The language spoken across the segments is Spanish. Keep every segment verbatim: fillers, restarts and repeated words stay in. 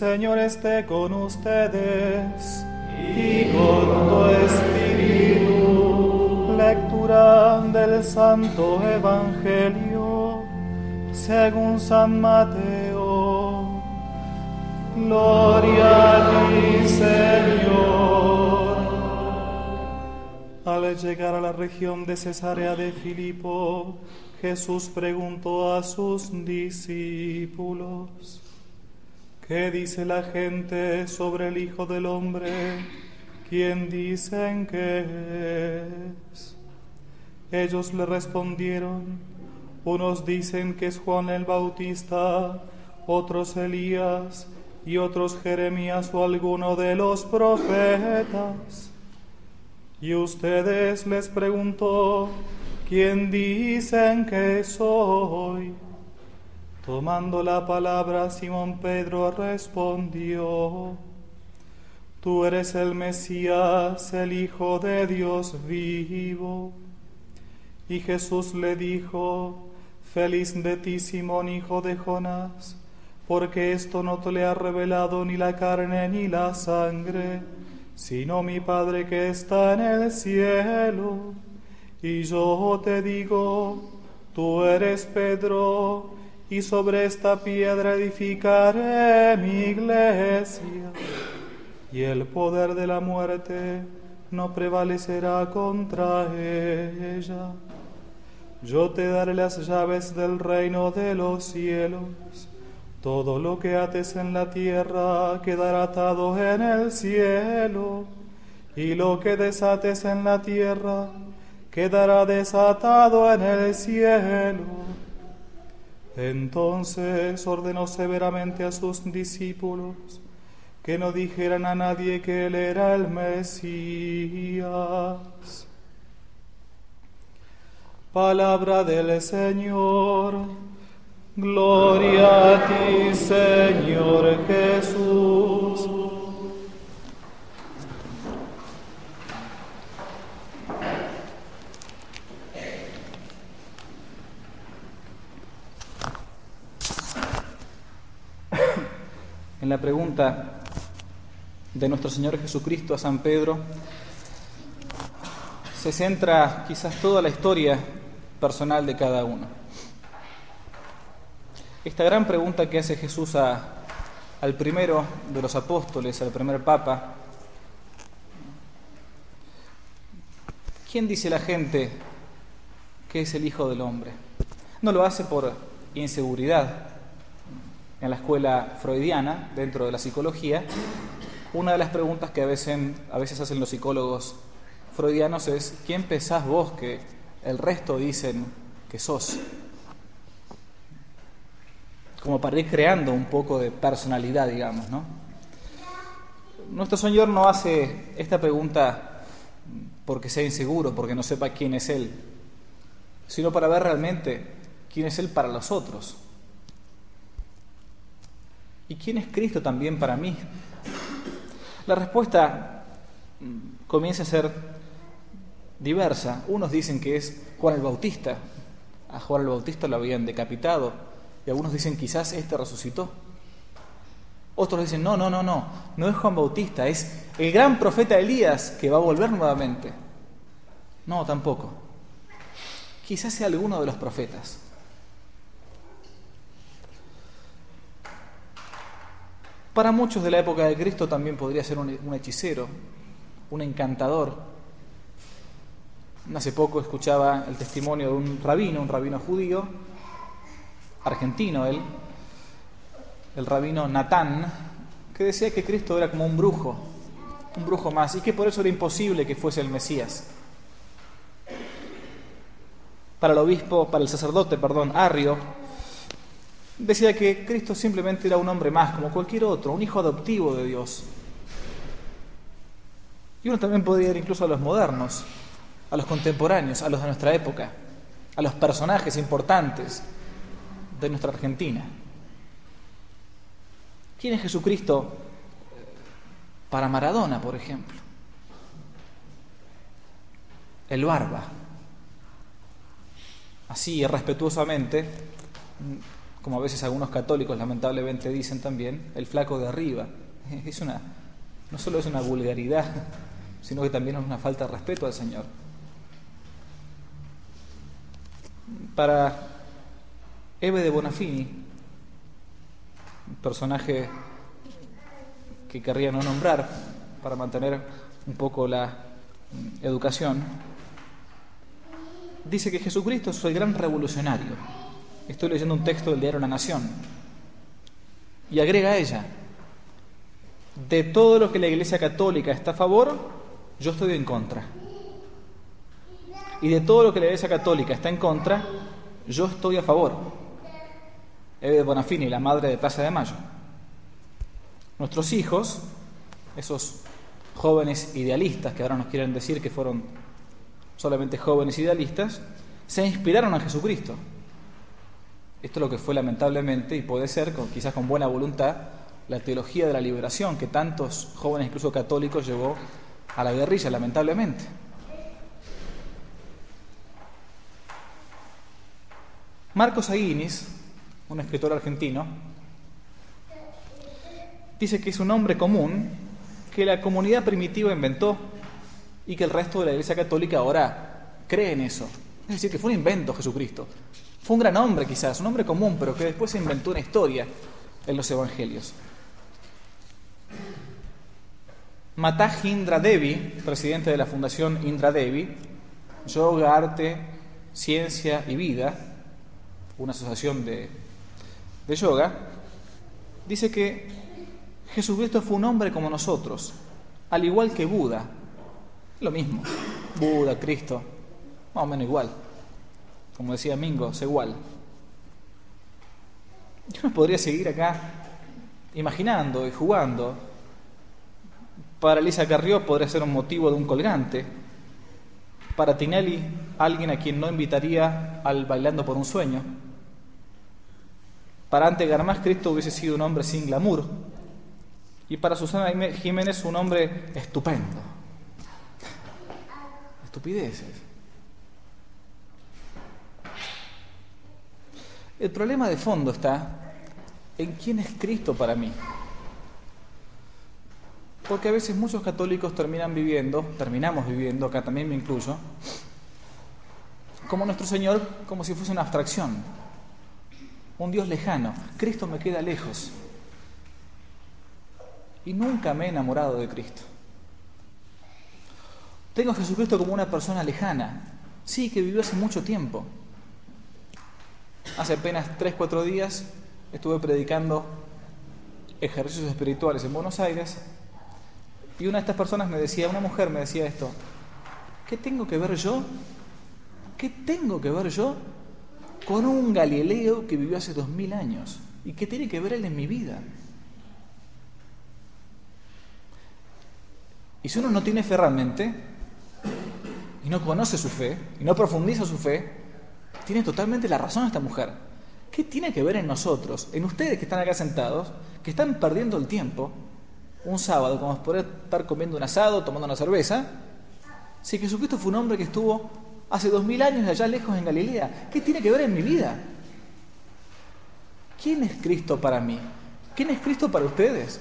Señor esté con ustedes y con tu espíritu. Lectura del Santo Evangelio según San Mateo. Gloria a ti, Señor. Al llegar a la región de Cesarea de Filipo, Jesús preguntó a sus discípulos: ¿qué dice la gente sobre el Hijo del Hombre? ¿Quién dicen que es? Ellos le respondieron: unos dicen que es Juan el Bautista, otros Elías, y otros Jeremías o alguno de los profetas. Y ustedes, les preguntó, ¿quién dicen que soy? Tomando la palabra, Simón Pedro respondió: tú eres el Mesías, el Hijo de Dios vivo. Y Jesús le dijo: feliz de ti, Simón, hijo de Jonás, porque esto no te le ha revelado ni la carne ni la sangre, sino mi Padre que está en el cielo. Y yo te digo, tú eres Pedro, y sobre esta piedra edificaré mi iglesia, y el poder de la muerte no prevalecerá contra ella. Yo te daré las llaves del reino de los cielos. Todo lo que ates en la tierra quedará atado en el cielo, y lo que desates en la tierra quedará desatado en el cielo. Entonces ordenó severamente a sus discípulos que no dijeran a nadie que él era el Mesías. Palabra del Señor. Gloria a ti, Señor Jesús. En la pregunta de nuestro Señor Jesucristo a San Pedro se centra quizás toda la historia personal de cada uno. Esta gran pregunta que hace Jesús a, al primero de los apóstoles, al primer papa: ¿quién dice la gente que es el Hijo del Hombre? No lo hace por inseguridad. En la escuela freudiana, dentro de la psicología, una de las preguntas que a veces, a veces hacen los psicólogos freudianos es: ¿quién pensás vos que el resto dicen que sos? Como para ir creando un poco de personalidad, digamos, ¿no? Nuestro Señor no hace esta pregunta porque sea inseguro, porque no sepa quién es Él, sino para ver realmente quién es Él para los otros. ¿Y quién es Cristo también para mí? La respuesta comienza a ser diversa. Unos dicen que es Juan el Bautista. A Juan el Bautista lo habían decapitado. Y algunos dicen quizás este resucitó. Otros dicen no, no, no, no. No es Juan Bautista, es el gran profeta Elías que va a volver nuevamente. No, tampoco. Quizás sea alguno de los profetas. Para muchos de la época de Cristo también podría ser un, un hechicero, un encantador. Hace poco escuchaba el testimonio de un rabino, un rabino judío, argentino él, el rabino Natán, que decía que Cristo era como un brujo, un brujo más, y que por eso era imposible que fuese el Mesías. Para el obispo, para el sacerdote, perdón, Arrio, decía que Cristo simplemente era un hombre más, como cualquier otro, un hijo adoptivo de Dios. Y uno también podría ir incluso a los modernos, a los contemporáneos, a los de nuestra época, a los personajes importantes de nuestra Argentina. ¿Quién es Jesucristo para Maradona, por ejemplo? El Barba. Así, respetuosamente, como a veces algunos católicos lamentablemente dicen también, el flaco de arriba. Es una, no solo es una vulgaridad, sino que también es una falta de respeto al Señor. Para Ebe de Bonafini, un personaje que querría no nombrar para mantener un poco la educación, dice que Jesucristo es el gran revolucionario. Estoy leyendo un texto del diario La Nación y agrega a ella: de todo lo que la Iglesia Católica está a favor, yo estoy en contra, y de todo lo que la Iglesia Católica está en contra, yo estoy a favor. Ebe de Bonafini, la madre de Plaza de Mayo. Nuestros hijos, esos jóvenes idealistas que ahora nos quieren decir que fueron solamente jóvenes idealistas, se inspiraron en Jesucristo. Esto es lo que fue lamentablemente, y puede ser, con, quizás con buena voluntad, la teología de la liberación que tantos jóvenes, incluso católicos, llevó a la guerrilla, lamentablemente. Marcos Aguinis, un escritor argentino, dice que es un nombre común que la comunidad primitiva inventó y que el resto de la Iglesia Católica ahora cree en eso. Es decir, que fue un invento Jesucristo. Fue un gran hombre quizás, un hombre común, pero que después se inventó una historia en los evangelios. Matá Indra Devi, presidente de la Fundación Indra Devi, Yoga, Arte, Ciencia y Vida, una asociación de, de yoga, dice que Jesucristo fue un hombre como nosotros, al igual que Buda. Lo mismo, Buda, Cristo, más o menos igual. Como decía Mingo, es igual. Yo no podría seguir acá imaginando y jugando. Para Elisa Carrió podría ser un motivo de un colgante. Para Tinelli, alguien a quien no invitaría al Bailando por un Sueño. Para Ante Garmaz, Cristo hubiese sido un hombre sin glamour. Y para Susana Jiménez, un hombre estupendo. Estupideces. El problema de fondo está en quién es Cristo para mí. Porque a veces muchos católicos terminan viviendo, terminamos viviendo, acá también me incluyo, como nuestro Señor, como si fuese una abstracción, un Dios lejano. Cristo me queda lejos. Y nunca me he enamorado de Cristo. Tengo a Jesucristo como una persona lejana, sí, que vivió hace mucho tiempo. Hace apenas tres, cuatro días estuve predicando ejercicios espirituales en Buenos Aires y una de estas personas me decía, una mujer me decía esto: ¿qué tengo que ver yo? ¿Qué tengo que ver yo con un Galileo que vivió hace dos mil años? ¿Y qué tiene que ver él en mi vida? Y si uno no tiene fe realmente, y no conoce su fe, y no profundiza su fe, tiene totalmente la razón esta mujer. ¿Qué tiene que ver en nosotros, en ustedes que están acá sentados, que están perdiendo el tiempo, un sábado, como poder estar comiendo un asado, tomando una cerveza, si Jesucristo fue un hombre que estuvo hace dos mil años allá lejos en Galilea? ¿Qué tiene que ver en mi vida? ¿Quién es Cristo para mí? ¿Quién es Cristo para ustedes?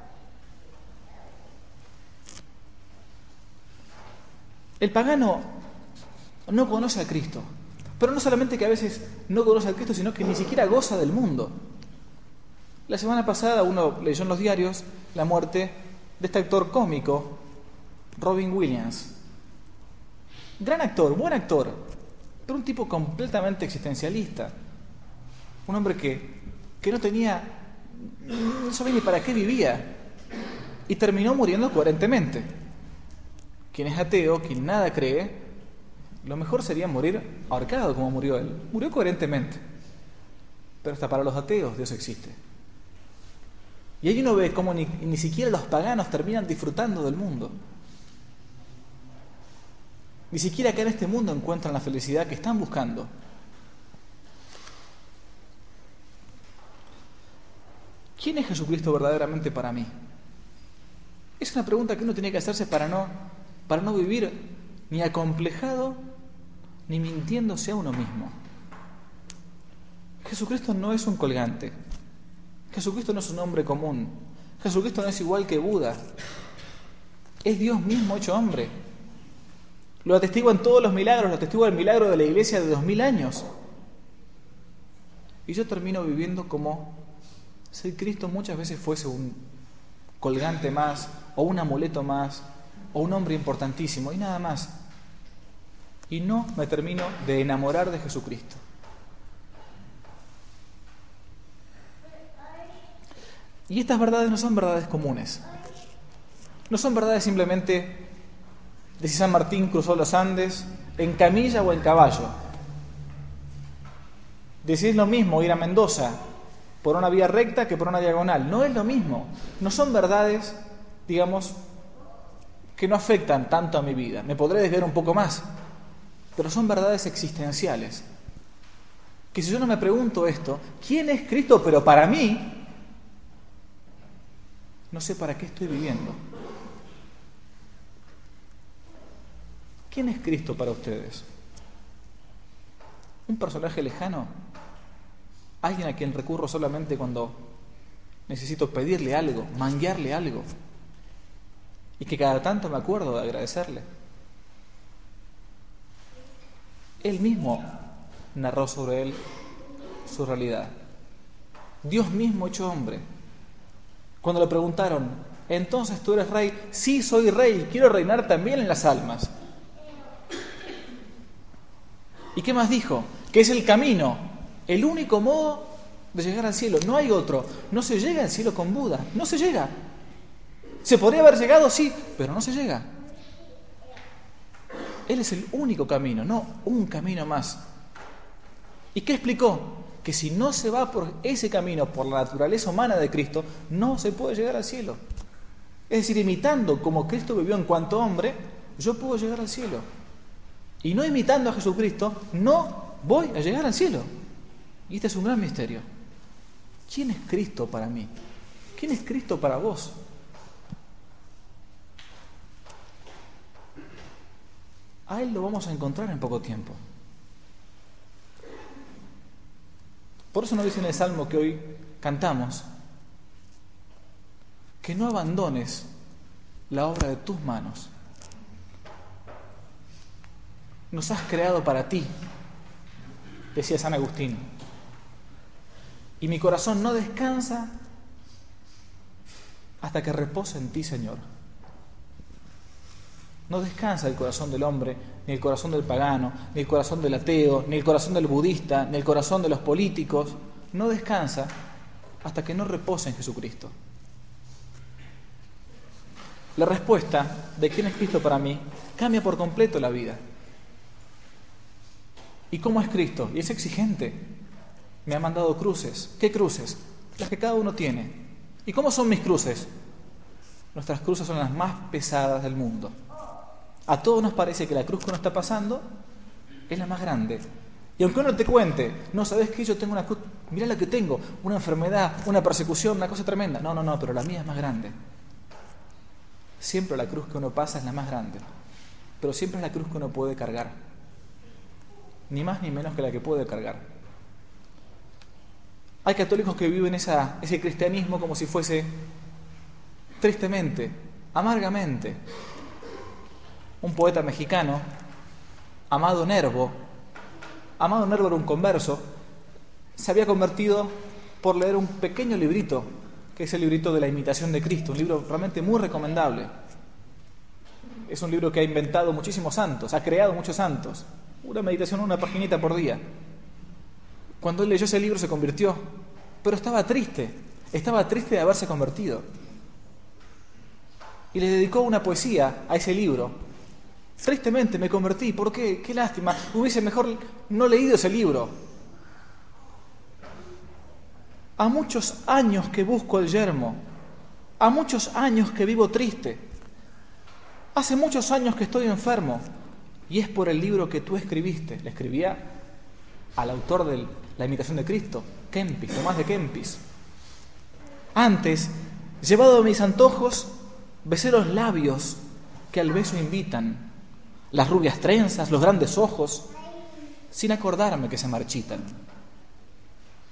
El pagano no conoce a Cristo, pero no solamente que a veces no conoce a Cristo, sino que ni siquiera goza del mundo. La semana pasada uno leyó en los diarios la muerte de este actor cómico, Robin Williams. Gran actor, buen actor, pero un tipo completamente existencialista. Un hombre que, que no tenía, no sabía ni para qué vivía, y terminó muriendo coherentemente. Quien es ateo, quien nada cree, lo mejor sería morir ahorcado como murió él. Murió coherentemente. Pero hasta para los ateos Dios existe. Y ahí uno ve cómo ni, ni siquiera los paganos terminan disfrutando del mundo. Ni siquiera acá en este mundo encuentran la felicidad que están buscando. ¿Quién es Jesucristo verdaderamente para mí? Es una pregunta que uno tiene que hacerse para no, para no vivir ni acomplejado ni mintiéndose a uno mismo. Jesucristo no es un colgante. Jesucristo no es un hombre común. Jesucristo no es igual que Buda. Es Dios mismo hecho hombre. Lo atestiguan todos los milagros, lo atestigua el milagro de la iglesia de dos mil años. Y yo termino viviendo como si Cristo muchas veces fuese un colgante más, o un amuleto más, o un hombre importantísimo, y nada más. Y no me termino de enamorar de Jesucristo. Y estas verdades no son verdades comunes. No son verdades simplemente de si San Martín cruzó los Andes en camilla o en caballo. De si es lo mismo ir a Mendoza por una vía recta que por una diagonal. No es lo mismo. No son verdades, digamos, que no afectan tanto a mi vida. Me podré desviar un poco más, pero son verdades existenciales. Que si yo no me pregunto esto, ¿quién es Cristo? Pero para mí, no sé para qué estoy viviendo. ¿Quién es Cristo para ustedes? ¿Un personaje lejano? ¿Alguien a quien recurro solamente cuando necesito pedirle algo, manguearle algo? Y que cada tanto me acuerdo de agradecerle. Él mismo narró sobre él su realidad. Dios mismo hecho hombre. Cuando le preguntaron, ¿entonces tú eres rey? Sí, soy rey, quiero reinar también en las almas. ¿Y qué más dijo? Que es el camino, el único modo de llegar al cielo. No hay otro. No se llega al cielo con Buda. No se llega. Se podría haber llegado, sí, pero no se llega. Él es el único camino, no un camino más. ¿Y qué explicó? Que si no se va por ese camino, por la naturaleza humana de Cristo, no se puede llegar al cielo. Es decir, imitando como Cristo vivió en cuanto hombre, yo puedo llegar al cielo. Y no imitando a Jesucristo, no voy a llegar al cielo. Y este es un gran misterio. ¿Quién es Cristo para mí? ¿Quién es Cristo para vos? A Él lo vamos a encontrar en poco tiempo. Por eso nos dice en el Salmo que hoy cantamos, que no abandones la obra de tus manos. Nos has creado para ti, decía San Agustín. Y mi corazón no descansa hasta que repose en ti, Señor. No descansa el corazón del hombre, ni el corazón del pagano, ni el corazón del ateo, ni el corazón del budista, ni el corazón de los políticos. No descansa hasta que no repose en Jesucristo. La respuesta de quién es Cristo para mí cambia por completo la vida. ¿Y cómo es Cristo? Y es exigente. Me ha mandado cruces. ¿Qué cruces? Las que cada uno tiene. ¿Y cómo son mis cruces? Nuestras cruces son las más pesadas del mundo. A todos nos parece que la cruz que uno está pasando es la más grande. Y aunque uno te cuente, no, ¿sabes qué? Yo tengo una cruz, mirá la que tengo, una enfermedad, una persecución, una cosa tremenda. No, no, no, pero la mía es más grande. Siempre la cruz que uno pasa es la más grande, pero siempre es la cruz que uno puede cargar. Ni más ni menos que la que puede cargar. Hay católicos que viven esa, ese cristianismo como si fuese tristemente, amargamente. Un poeta mexicano, Amado Nervo, Amado Nervo era un converso, se había convertido por leer un pequeño librito, que es el librito de la imitación de Cristo, un libro realmente muy recomendable. Es un libro que ha inventado muchísimos santos, ha creado muchos santos, una meditación, una paginita por día. Cuando él leyó ese libro se convirtió, pero estaba triste, estaba triste de haberse convertido. Y le dedicó una poesía a ese libro. Tristemente me convertí, ¿por qué? Qué lástima, hubiese mejor no leído ese libro. A muchos años que busco el yermo, a muchos años que vivo triste, hace muchos años que estoy enfermo, y es por el libro que tú escribiste. Le escribía al autor de La imitación de Cristo, Kempis, Tomás de Kempis. Antes, llevado a mis antojos, besé los labios que al beso invitan, las rubias trenzas, los grandes ojos, sin acordarme que se marchitan.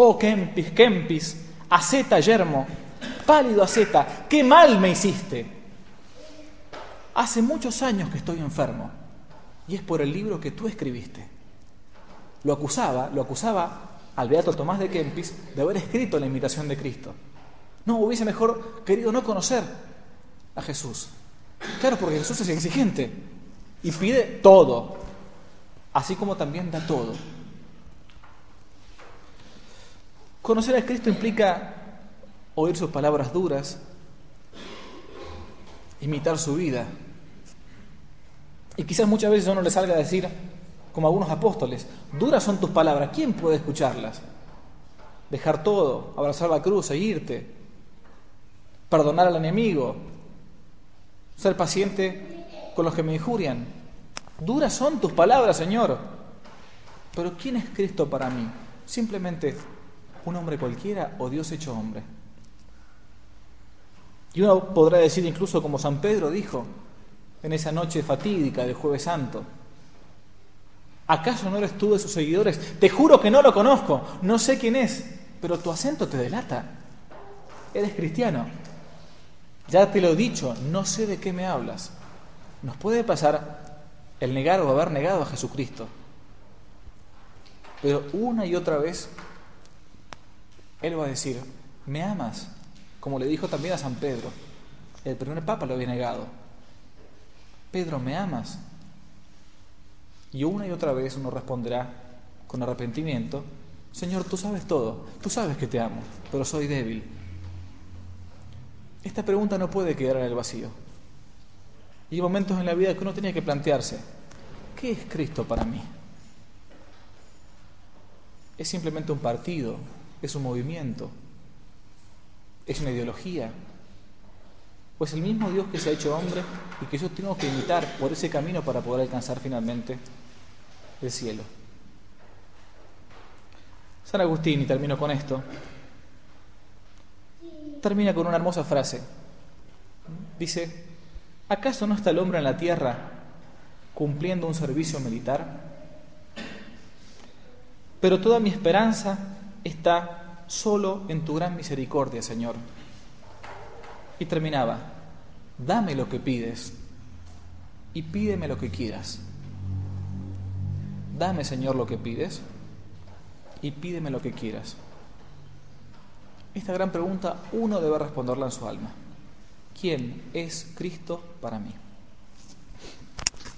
Oh, Kempis, Kempis, Aceta yermo, pálido Aceta, qué mal me hiciste. Hace muchos años que estoy enfermo y es por el libro que tú escribiste. Lo acusaba, lo acusaba al beato Tomás de Kempis de haber escrito la imitación de Cristo. No, hubiese mejor querido no conocer a Jesús. Claro, porque Jesús es exigente y pide todo, así como también da todo. Conocer a Cristo implica oír sus palabras duras, imitar su vida. Y quizás muchas veces a uno le salga a decir, como algunos apóstoles, duras son tus palabras, ¿quién puede escucharlas? Dejar todo, abrazar la cruz e irte, perdonar al enemigo, ser paciente con los que me injurian. Duras son tus palabras, Señor. Pero ¿quién es Cristo para mí? Simplemente un hombre cualquiera o Dios hecho hombre. Y uno podrá decir incluso como San Pedro dijo en esa noche fatídica del Jueves Santo: ¿acaso no eres tú de sus seguidores? Te juro que no lo conozco, no sé quién es, pero tu acento te delata. Eres cristiano. Ya te lo he dicho, no sé de qué me hablas. Nos puede pasar el negar o haber negado a Jesucristo. Pero una y otra vez Él va a decir, ¿me amas? Como le dijo también a San Pedro. El primer papa lo había negado. Pedro, ¿me amas? Y una y otra vez uno responderá con arrepentimiento, Señor, tú sabes todo, tú sabes que te amo, pero soy débil. Esta pregunta no puede quedar en el vacío. Y hay momentos en la vida que uno tiene que plantearse, ¿qué es Cristo para mí? ¿Es simplemente un partido? ¿Es un movimiento? ¿Es una ideología? ¿O es el mismo Dios que se ha hecho hombre y que yo tengo que imitar por ese camino para poder alcanzar finalmente el cielo? San Agustín, y termino con esto, termina con una hermosa frase. Dice, ¿acaso no está el hombre en la tierra cumpliendo un servicio militar? Pero toda mi esperanza está solo en tu gran misericordia, Señor. Y terminaba, dame lo que pides y pídeme lo que quieras. Dame, Señor, lo que pides y pídeme lo que quieras. Esta gran pregunta uno debe responderla en su alma. ¿Quién es Cristo para mí?